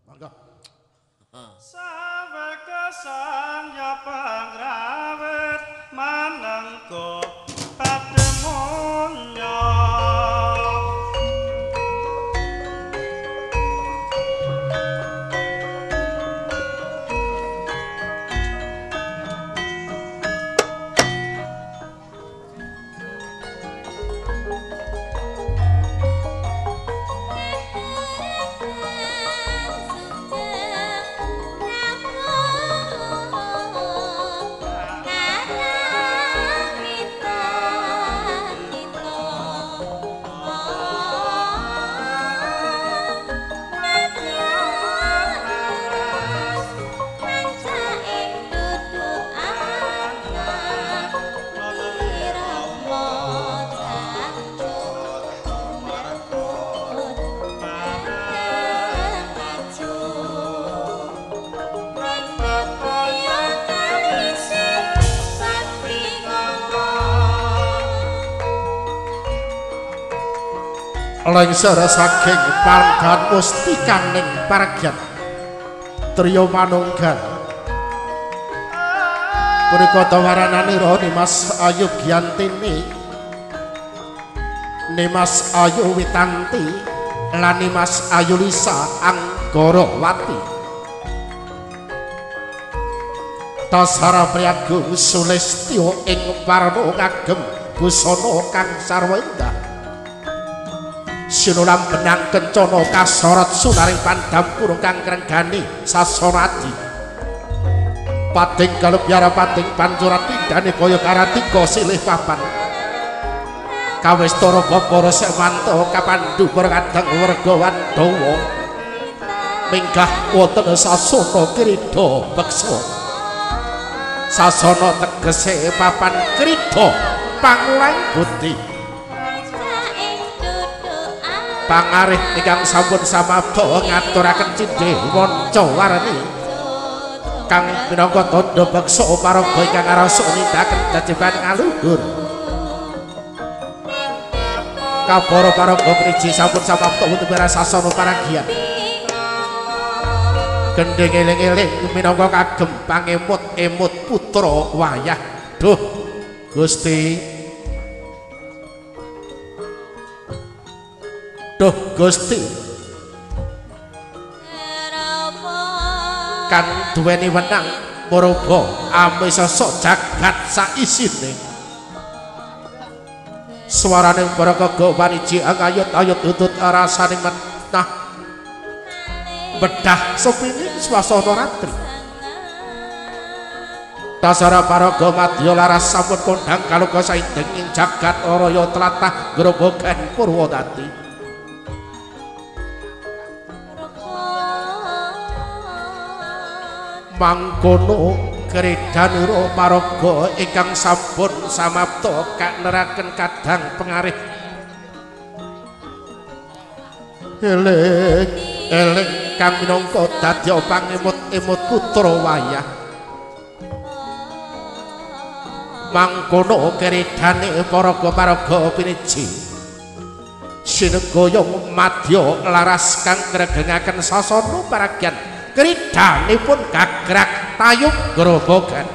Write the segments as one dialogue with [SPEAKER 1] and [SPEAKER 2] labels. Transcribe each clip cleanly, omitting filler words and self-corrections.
[SPEAKER 1] Mangga.
[SPEAKER 2] Sawekesan ya pangrawit manengko pademonyo.
[SPEAKER 1] Lengser saking panggan mustikaning paragyan Trio Manunggal punika tawarananira Nimas Ayu Gyantini, Nimas Ayu Witanti lan Nimas Ayu Lisa Anggarawati. Tasara Priyagung Sulistya ing warna ngagem busana kang sarwa indah. Sinulam benang kencana kasorot sunaring pandampur kang krenggani sasonadi. Pating kalebyara pating pancurat pindhane kaya karatika silih papan. Kawistara babara semanto kapandhu kadang werga Wandawa. Minggah wonten sasana krida beksa. Sasana tegese papan krida pangulaing buti. Pangarih ingkang sampun samabda ngaturaken cindhe wanca warni kang minangka tandha beksa paraga ingkang arasa nindaken jajeban ngaluhur. Kabara paraga priji sampun samabda wonten sasana paragyan. Gendhing eling-eling minangka kagem pangemut-emut putra wayah. Duh Gusti, duh Gusti, kan duweni wenang maraba amisasa jagat saisine. Swaraning para kega waniji ayut-ayut utut rasaning menah bedah sepining swasana ratri. Tasara paraga madya laras sampun kondhang kaluka saindeng ing jagat raya tlatah grobogan Purwodadi. Mangkono kredanira paraga ingkang sampun samapta kaneraken kadang pengarih eling kang minangka dadya pangemut-emut putra wayah. Mangkono keridane paraga piniji sinenggoyong madya laras kang ngregengaken sasana paragyan kridanipun gagrag tayub grobogan.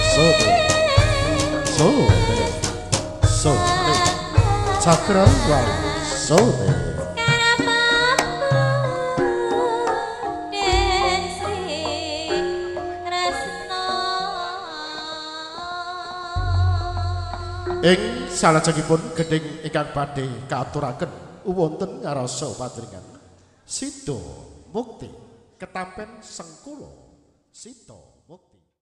[SPEAKER 1] Sode Cakrawala Sode ing salajengipun gedhing ingkang badhe kaaturaken wonten ngarasa padringan Sida Mukti ketampen Sengkula Sida